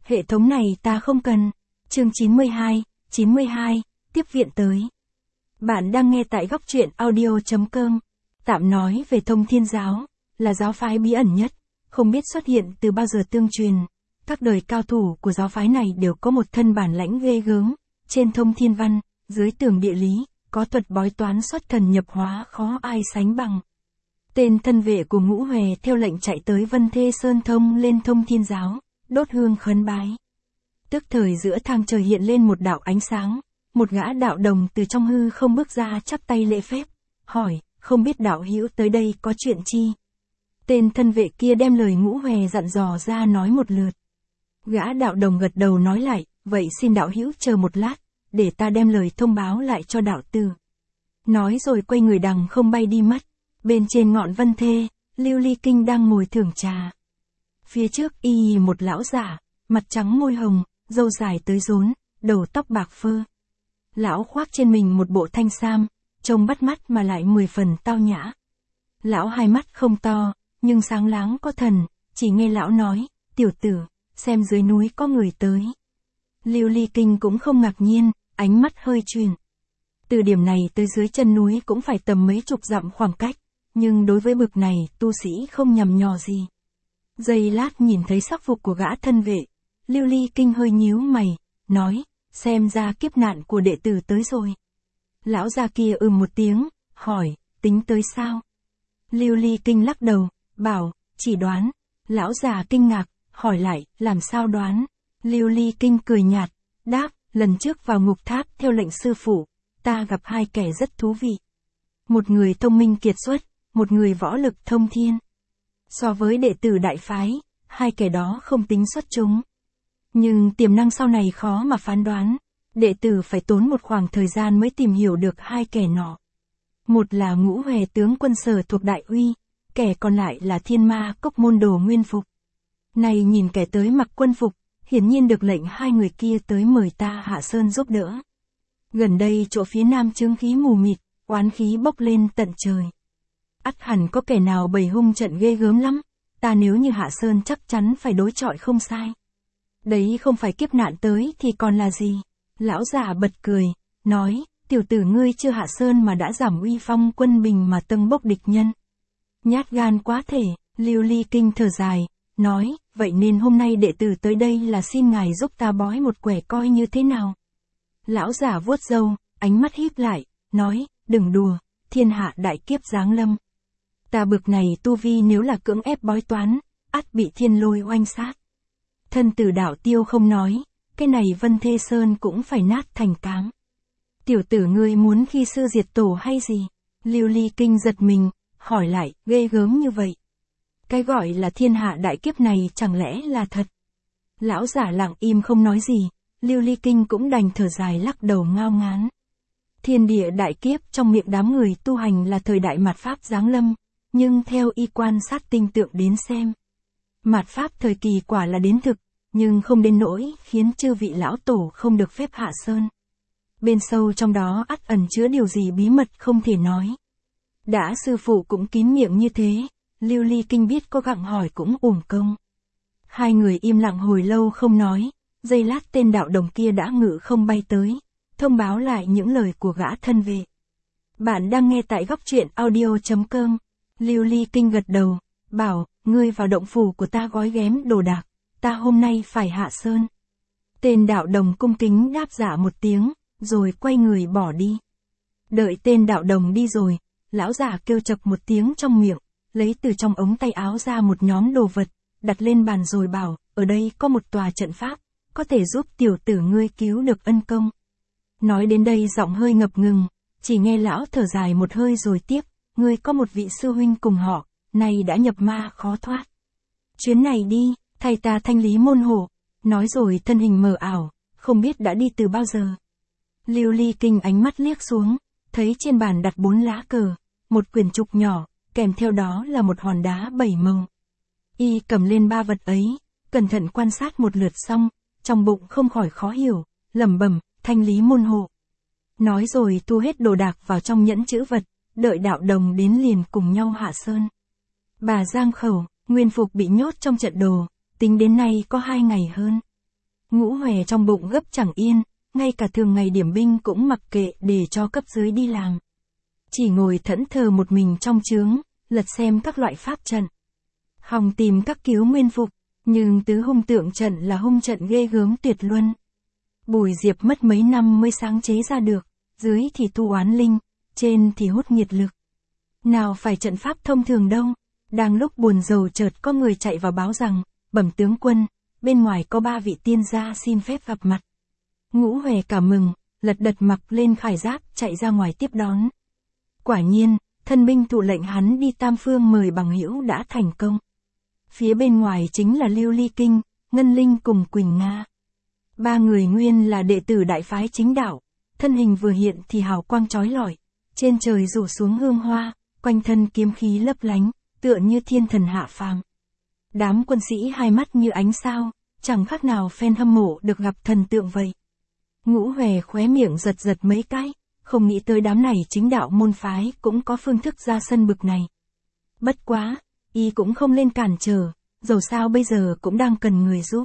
Hệ thống này ta không cần. Chương 92, tiếp viện tới. Bạn đang nghe tại góc truyện audio.com. Tạm nói về Thông Thiên Giáo, là giáo phái bí ẩn nhất, không biết xuất hiện từ bao giờ tương truyền. Các đời cao thủ của giáo phái này đều có một thân bản lãnh ghê gớm, trên thông thiên văn, dưới tường địa lý, có thuật bói toán xuất thần nhập hóa khó ai sánh bằng. Tên thân vệ của Ngũ Huệ theo lệnh chạy tới Vân Thê Sơn thông lên Thông Thiên Giáo, đốt hương khấn bái. Tức thời giữa thang trời hiện lên một đạo ánh sáng, một gã đạo đồng từ trong hư không bước ra chắp tay lễ phép, hỏi, không biết đạo hữu tới đây có chuyện chi? Tên thân vệ kia đem lời Ngũ Huệ dặn dò ra nói một lượt. Gã đạo đồng gật đầu nói lại, vậy xin đạo hữu chờ một lát, để ta đem lời thông báo lại cho đạo tử. Nói rồi quay người đằng không bay đi mất. Bên trên ngọn Vân Thê, Lưu Ly Kinh đang ngồi thưởng trà. Phía trước y một lão giả, mặt trắng môi hồng, râu dài tới rốn, đầu tóc bạc phơ. Lão khoác trên mình một bộ thanh sam, trông bắt mắt mà lại 10 phần tao nhã. Lão hai mắt không to, nhưng sáng láng có thần, chỉ nghe lão nói, tiểu tử, xem dưới núi có người tới. Lưu Ly Kinh cũng không ngạc nhiên, ánh mắt hơi chuyển. Từ điểm này tới dưới chân núi cũng phải tầm mấy chục dặm khoảng cách, nhưng đối với bực này tu sĩ không nhằm nhò gì. Giây lát nhìn thấy sắc phục của gã thân vệ, Lưu Ly Kinh hơi nhíu mày, nói, xem ra kiếp nạn của đệ tử tới rồi. Lão già kia một tiếng, hỏi, tính tới sao? Lưu Ly Kinh lắc đầu, bảo, chỉ đoán. Lão già kinh ngạc, hỏi lại, làm sao đoán? Lưu Ly Kinh cười nhạt, đáp, lần trước vào ngục tháp theo lệnh sư phụ, ta gặp hai kẻ rất thú vị. Một người thông minh kiệt xuất, một người võ lực thông thiên. So với đệ tử đại phái, hai kẻ đó không tính xuất chúng. Nhưng tiềm năng sau này khó mà phán đoán, đệ tử phải tốn một khoảng thời gian mới tìm hiểu được hai kẻ nọ. Một là Ngũ Huệ tướng quân sở thuộc Đại Uy, kẻ còn lại là Thiên Ma Cốc môn đồ Nguyên Phục. Này nhìn kẻ tới mặc quân phục, hiển nhiên được lệnh hai người kia tới mời ta hạ sơn giúp đỡ. Gần đây chỗ phía nam chướng khí mù mịt, oán khí bốc lên tận trời. Ắt hẳn có kẻ nào bày hung trận ghê gớm lắm, ta nếu như hạ sơn chắc chắn phải đối chọi không sai. Đấy không phải kiếp nạn tới thì còn là gì? Lão già bật cười, nói, tiểu tử ngươi chưa hạ sơn mà đã giảm uy phong quân bình mà tâng bốc địch nhân. Nhát gan quá thể, Lưu Ly Kinh thở dài, nói, vậy nên hôm nay đệ tử tới đây là xin ngài giúp ta bói một quẻ coi như thế nào. Lão già vuốt râu, ánh mắt híp lại, nói, đừng đùa, thiên hạ đại kiếp giáng lâm. Ta bực này tu vi nếu là cưỡng ép bói toán, ắt bị thiên lôi oanh sát. Thân tử đạo tiêu không nói, cái này Vân Thê Sơn cũng phải nát thành cám. Tiểu tử ngươi muốn khi sư diệt tổ hay gì? Lưu Ly Kinh giật mình, hỏi lại, ghê gớm như vậy. Cái gọi là thiên hạ đại kiếp này chẳng lẽ là thật? Lão giả lặng im không nói gì, Lưu Ly Kinh cũng đành thở dài lắc đầu ngao ngán. Thiên địa đại kiếp trong miệng đám người tu hành là thời đại mạt Pháp giáng lâm, nhưng theo y quan sát tinh tượng đến xem. Mạt Pháp thời kỳ quả là đến thực, nhưng không đến nỗi khiến chư vị lão tổ không được phép hạ sơn. Bên sâu trong đó ắt ẩn chứa điều gì bí mật không thể nói. Đã sư phụ cũng kín miệng như thế, Lưu Ly Kinh biết có gặng hỏi cũng uổng công. Hai người im lặng hồi lâu không nói, giây lát tên đạo đồng kia đã ngự không bay tới, thông báo lại những lời của gã thân vệ. Bạn đang nghe tại góc truyện audio.com. Lưu Ly Kinh gật đầu, bảo, ngươi vào động phủ của ta gói ghém đồ đạc, ta hôm nay phải hạ sơn. Tên đạo đồng cung kính đáp dạ một tiếng, rồi quay người bỏ đi. Đợi tên đạo đồng đi rồi, lão giả kêu chật một tiếng trong miệng, lấy từ trong ống tay áo ra một nhóm đồ vật, đặt lên bàn rồi bảo, ở đây có một tòa trận pháp, có thể giúp tiểu tử ngươi cứu được ân công. Nói đến đây giọng hơi ngập ngừng, chỉ nghe lão thở dài một hơi rồi tiếp, ngươi có một vị sư huynh cùng họ, nay đã nhập ma khó thoát. Chuyến này đi, thay ta thanh lý môn hộ, nói rồi thân hình mờ ảo, không biết đã đi từ bao giờ. Lưu Ly Kinh ánh mắt liếc xuống, thấy trên bàn đặt 4 lá cờ, một quyển trục nhỏ, kèm theo đó là một hòn đá 7 màu. Y cầm lên 3 vật ấy, cẩn thận quan sát một lượt xong, trong bụng không khỏi khó hiểu, lẩm bẩm, thanh lý môn hộ. Nói rồi thu hết đồ đạc vào trong nhẫn chữ vật, đợi đạo đồng đến liền cùng nhau hạ sơn. Bà Giang Khẩu, Nguyên Phục bị nhốt trong trận đồ, tính đến nay có 2 ngày hơn. Ngũ Hòe trong bụng gấp chẳng yên, ngay cả thường ngày điểm binh cũng mặc kệ để cho cấp dưới đi làm. Chỉ ngồi thẫn thờ một mình trong trướng, lật xem các loại pháp trận. Hòng tìm các cứu nguyên phục, nhưng tứ hung tượng trận là hung trận ghê gớm tuyệt luân. Bùi Diệp mất mấy năm mới sáng chế ra được, dưới thì thu oán linh, trên thì hút nhiệt lực. Nào phải trận pháp thông thường đâu. Đang lúc buồn rầu chợt có người chạy vào báo rằng, bẩm tướng quân, bên ngoài có 3 vị tiên gia xin phép gặp mặt. Ngũ Hòe cảm mừng, lật đật mặc lên khải giáp chạy ra ngoài tiếp đón. Quả nhiên, thân binh thụ lệnh hắn đi tam phương mời bằng hữu đã thành công. Phía bên ngoài chính là Lưu Ly Kinh, Ngân Linh cùng Quỳnh Nga. 3 người nguyên là đệ tử đại phái chính đạo, thân hình vừa hiện thì hào quang chói lọi, trên trời rủ xuống hương hoa, quanh thân kiếm khí lấp lánh, tựa như thiên thần hạ phàm. Đám quân sĩ hai mắt như ánh sao, chẳng khác nào fan hâm mộ được gặp thần tượng vậy. Ngũ Hòe khóe miệng giật giật mấy cái, không nghĩ tới đám này chính đạo môn phái cũng có phương thức ra sân bực này. Bất quá, y cũng không lên cản trở, dầu sao bây giờ cũng đang cần người giúp.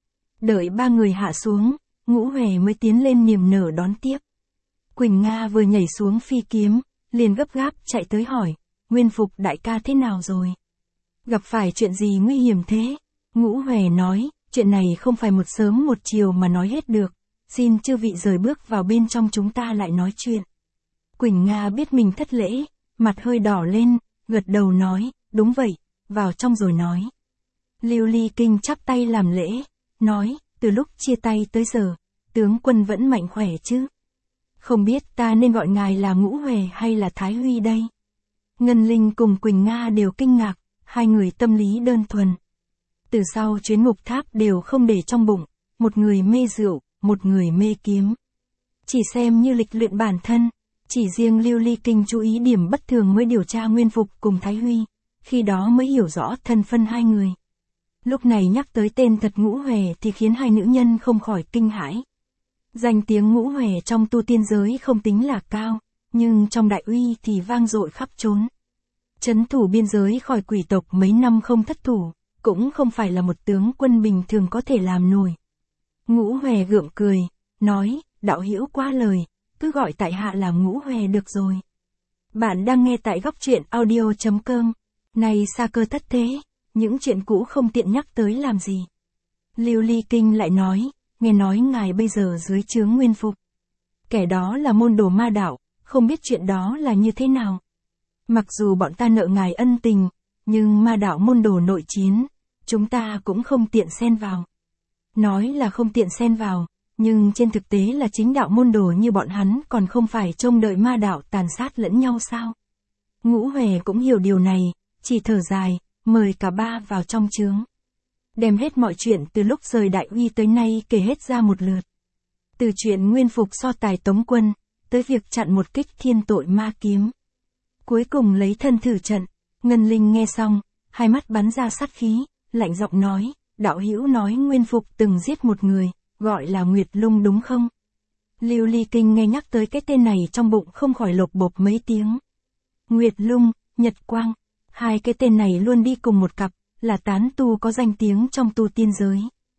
Đợi 3 người hạ xuống, Ngũ Hòe mới tiến lên niềm nở đón tiếp. Quỳnh Nga vừa nhảy xuống phi kiếm, liền gấp gáp chạy tới hỏi, Nguyên Phục đại ca thế nào rồi? Gặp phải chuyện gì nguy hiểm thế? Ngũ Hòe nói, chuyện này không phải một sớm một chiều mà nói hết được, xin chư vị rời bước vào bên trong chúng ta lại nói chuyện. Quỳnh Nga biết mình thất lễ, mặt hơi đỏ lên, gật đầu nói, đúng vậy, vào trong rồi nói. Lưu Ly Kinh chắp tay làm lễ, nói, từ lúc chia tay tới giờ, tướng quân vẫn mạnh khỏe chứ? Không biết ta nên gọi ngài là Ngũ Hòe hay là Thái Huy đây? Ngân Linh cùng Quỳnh Nga đều kinh ngạc, hai người tâm lý đơn thuần. Từ sau chuyến ngục tháp đều không để trong bụng, một người mê rượu, một người mê kiếm. Chỉ xem như lịch luyện bản thân, chỉ riêng Lưu Ly Kinh chú ý điểm bất thường mới điều tra Nguyên Phục cùng Thái Huy, khi đó mới hiểu rõ thân phân hai người. Lúc này nhắc tới tên thật Ngũ Hòe thì khiến hai nữ nhân không khỏi kinh hãi. Danh tiếng Ngũ Hòe trong tu tiên giới không tính là cao, nhưng trong đại uy thì vang dội khắp trốn. Trấn thủ biên giới khỏi quỷ tộc mấy năm không thất thủ, cũng không phải là một tướng quân bình thường có thể làm nổi. Ngũ Hòe gượng cười, nói, đạo hữu quá lời, cứ gọi tại hạ là Ngũ Hòe được rồi. Bạn đang nghe tại góc truyện audio.com. Này xa cơ thất thế, những chuyện cũ không tiện nhắc tới làm gì. Lưu Ly Kinh lại nói, nghe nói ngài bây giờ dưới trướng Nguyên Phục. Kẻ đó là môn đồ ma đạo, không biết chuyện đó là như thế nào. Mặc dù bọn ta nợ ngài ân tình, nhưng ma đạo môn đồ nội chiến, chúng ta cũng không tiện xen vào. Nói là không tiện xen vào, nhưng trên thực tế là chính đạo môn đồ như bọn hắn còn không phải trông đợi ma đạo tàn sát lẫn nhau sao. Ngũ Hòe cũng hiểu điều này, chỉ thở dài, mời cả ba vào trong trướng. Đem hết mọi chuyện từ lúc rời đại uy tới nay kể hết ra một lượt. Từ chuyện Nguyên Phục so tài Tống Quân, tới việc chặn một kích thiên tội ma kiếm. Cuối cùng lấy thân thử trận, Ngân Linh nghe xong, hai mắt bắn ra sát khí, lạnh giọng nói, đạo hữu nói Nguyên Phục từng giết một người, gọi là Nguyệt Lung đúng không? Lưu Ly Kinh nghe nhắc tới cái tên này trong bụng không khỏi lột bột mấy tiếng. Nguyệt Lung, Nhật Quang, hai cái tên này luôn đi cùng một cặp, là tán tu có danh tiếng trong tu tiên giới.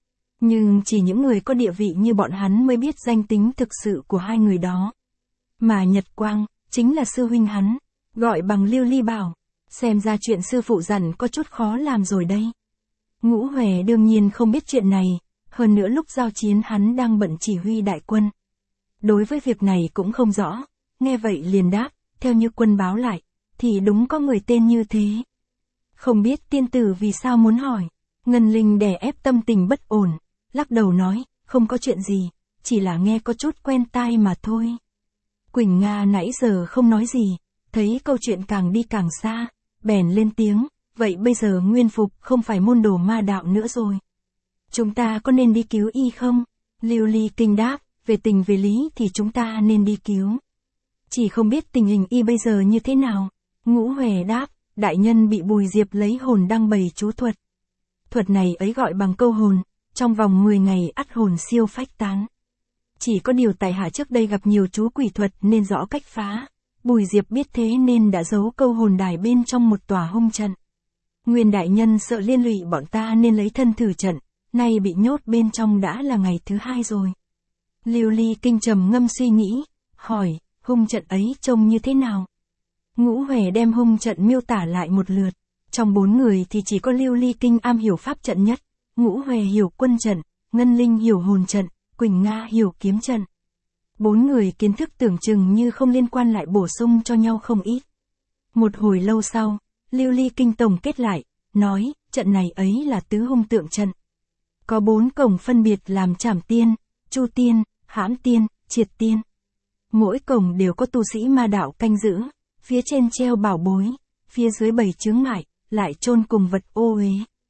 Nhưng chỉ những người có địa vị như bọn hắn mới biết danh tính thực sự của hai người đó. Mà Nhật Quang, chính là sư huynh hắn, gọi bằng Lưu Ly Bảo, xem ra chuyện sư phụ dặn có chút khó làm rồi đây. Ngũ Hòe đương nhiên không biết chuyện này, hơn nữa lúc giao chiến hắn đang bận chỉ huy đại quân. Đối với việc này cũng không rõ, nghe vậy liền đáp, theo như quân báo lại, thì đúng có người tên như thế. Không biết tiên tử vì sao muốn hỏi. Ngân Linh đè ép tâm tình bất ổn, lắc đầu nói, không có chuyện gì, chỉ là nghe có chút quen tai mà thôi. Quỳnh Nga nãy giờ không nói gì, thấy câu chuyện càng đi càng xa, bèn lên tiếng, vậy bây giờ Nguyên Phục không phải môn đồ ma đạo nữa rồi. Chúng ta có nên đi cứu y không? Lưu Ly Kinh đáp, về tình về lý thì chúng ta nên đi cứu. Chỉ không biết tình hình y bây giờ như thế nào. Ngũ Hòe đáp, đại nhân bị Bùi Diệp lấy hồn đăng bày chú thuật. Thuật này ấy gọi bằng câu hồn, trong vòng 10 ngày ắt hồn siêu phách tán. Chỉ có điều tại hạ trước đây gặp nhiều chú quỷ thuật nên rõ cách phá. Bùi Diệp biết thế nên đã giấu câu hồn đài bên trong một tòa hung trận. Nguyên đại nhân sợ liên lụy bọn ta nên lấy thân thử trận, nay bị nhốt bên trong đã là ngày thứ 2 rồi. Lưu Ly Kinh trầm ngâm suy nghĩ, hỏi, hung trận ấy trông như thế nào? Ngũ Huệ đem hung trận miêu tả lại một lượt. Trong 4 người thì chỉ có Lưu Ly Kinh am hiểu pháp trận nhất, Ngũ Huệ hiểu quân trận, Ngân Linh hiểu hồn trận, Quỳnh Nga hiểu kiếm trận. 4 người kiến thức tưởng chừng như không liên quan lại bổ sung cho nhau không ít. Một hồi lâu sau, Lưu Ly Kinh tổng kết lại, nói, trận này ấy là tứ hung tượng trận. Có 4 cổng phân biệt làm Trảm Tiên, Chu Tiên, Hãm Tiên, Triệt Tiên. Mỗi cổng đều có tu sĩ ma đạo canh giữ, phía trên treo bảo bối, phía dưới bày chướng ngại, lại chôn cùng vật ô uế.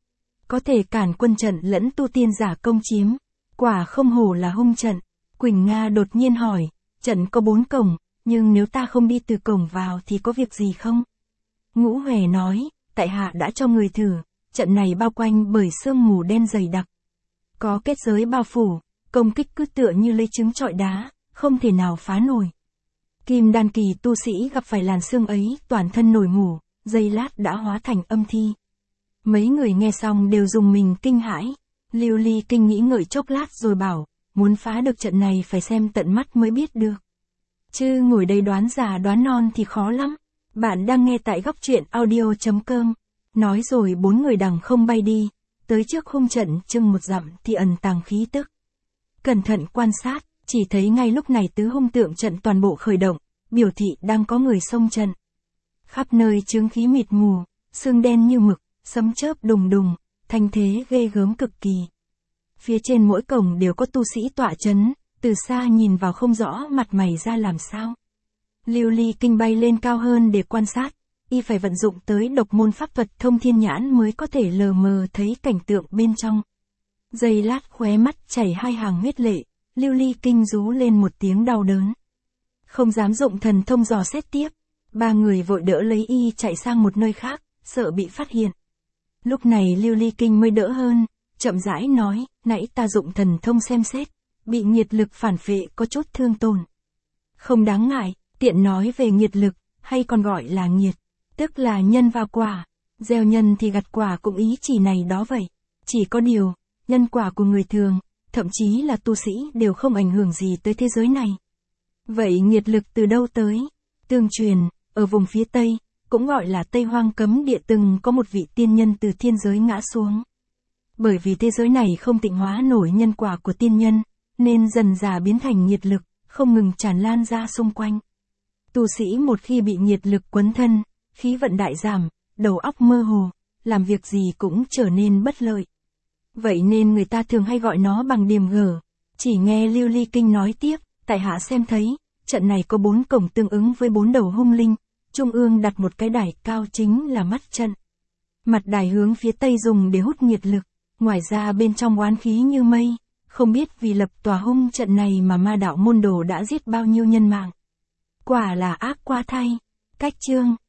Có thể cản quân trận lẫn tu tiên giả công chiếm, quả không hổ là hung trận. Quỳnh Nga đột nhiên hỏi, trận có 4 cổng, nhưng nếu ta không đi từ cổng vào thì có việc gì không? Ngũ Huệ nói, tại hạ đã cho người thử, trận này bao quanh bởi sương mù đen dày đặc. Có kết giới bao phủ, công kích cứ tựa như lấy trứng trọi đá, không thể nào phá nổi. Kim đan kỳ tu sĩ gặp phải làn sương ấy, toàn thân nổi mủ, giây lát đã hóa thành âm thi. Mấy người nghe xong đều dùng mình kinh hãi. Lưu Ly Kinh nghĩ ngợi chốc lát rồi bảo, muốn phá được trận này phải xem tận mắt mới biết được. Chứ ngồi đây đoán già đoán non thì khó lắm. Bạn đang nghe tại góc truyện audio.com. Nói rồi 4 người đằng không bay đi, tới trước hung trận chừng 1 dặm thì ẩn tàng khí tức. Cẩn thận quan sát, chỉ thấy ngay lúc này tứ hung tượng trận toàn bộ khởi động, biểu thị đang có người xông trận. Khắp nơi chướng khí mịt mù, sương đen như mực, sấm chớp đùng đùng, thanh thế ghê gớm cực kỳ. Phía trên mỗi cổng đều có tu sĩ tọa chấn, từ xa nhìn vào không rõ mặt mày ra làm sao. Lưu Ly Kinh bay lên cao hơn để quan sát, y phải vận dụng tới độc môn pháp thuật thông thiên nhãn mới có thể lờ mờ thấy cảnh tượng bên trong. Giây lát khóe mắt chảy 2 hàng huyết lệ, Lưu Ly Kinh rú lên một tiếng đau đớn. Không dám dụng thần thông dò xét tiếp, 3 người vội đỡ lấy y chạy sang một nơi khác, sợ bị phát hiện. Lúc này Lưu Ly Kinh mới đỡ hơn, chậm rãi nói, nãy ta dụng thần thông xem xét, bị nghiệt lực phản phệ có chút thương tổn. Không đáng ngại, tiện nói về nghiệt lực, hay còn gọi là nghiệt, tức là nhân và quả, gieo nhân thì gặt quả cũng ý chỉ này đó vậy. Chỉ có điều, nhân quả của người thường, thậm chí là tu sĩ đều không ảnh hưởng gì tới thế giới này. Vậy nghiệt lực từ đâu tới? Tương truyền, ở vùng phía Tây, cũng gọi là Tây Hoang Cấm Địa từng có một vị tiên nhân từ thiên giới ngã xuống. Bởi vì thế giới này không tịnh hóa nổi nhân quả của tiên nhân, nên dần dà biến thành nghiệt lực, không ngừng tràn lan ra xung quanh. Tu sĩ một khi bị nghiệt lực quấn thân, khí vận đại giảm, đầu óc mơ hồ, làm việc gì cũng trở nên bất lợi. Vậy nên người ta thường hay gọi nó bằng điềm gở. Chỉ nghe Lưu Ly Kinh nói tiếp, tại hạ xem thấy, trận này có 4 cổng tương ứng với 4 đầu hung linh, trung ương đặt một cái đài cao chính là mắt trận. Mặt đài hướng phía tây dùng để hút nghiệt lực, ngoài ra bên trong oán khí như mây, không biết vì lập tòa hung trận này mà ma đạo môn đồ đã giết bao nhiêu nhân mạng. Quả là ác quá thay. Cách chương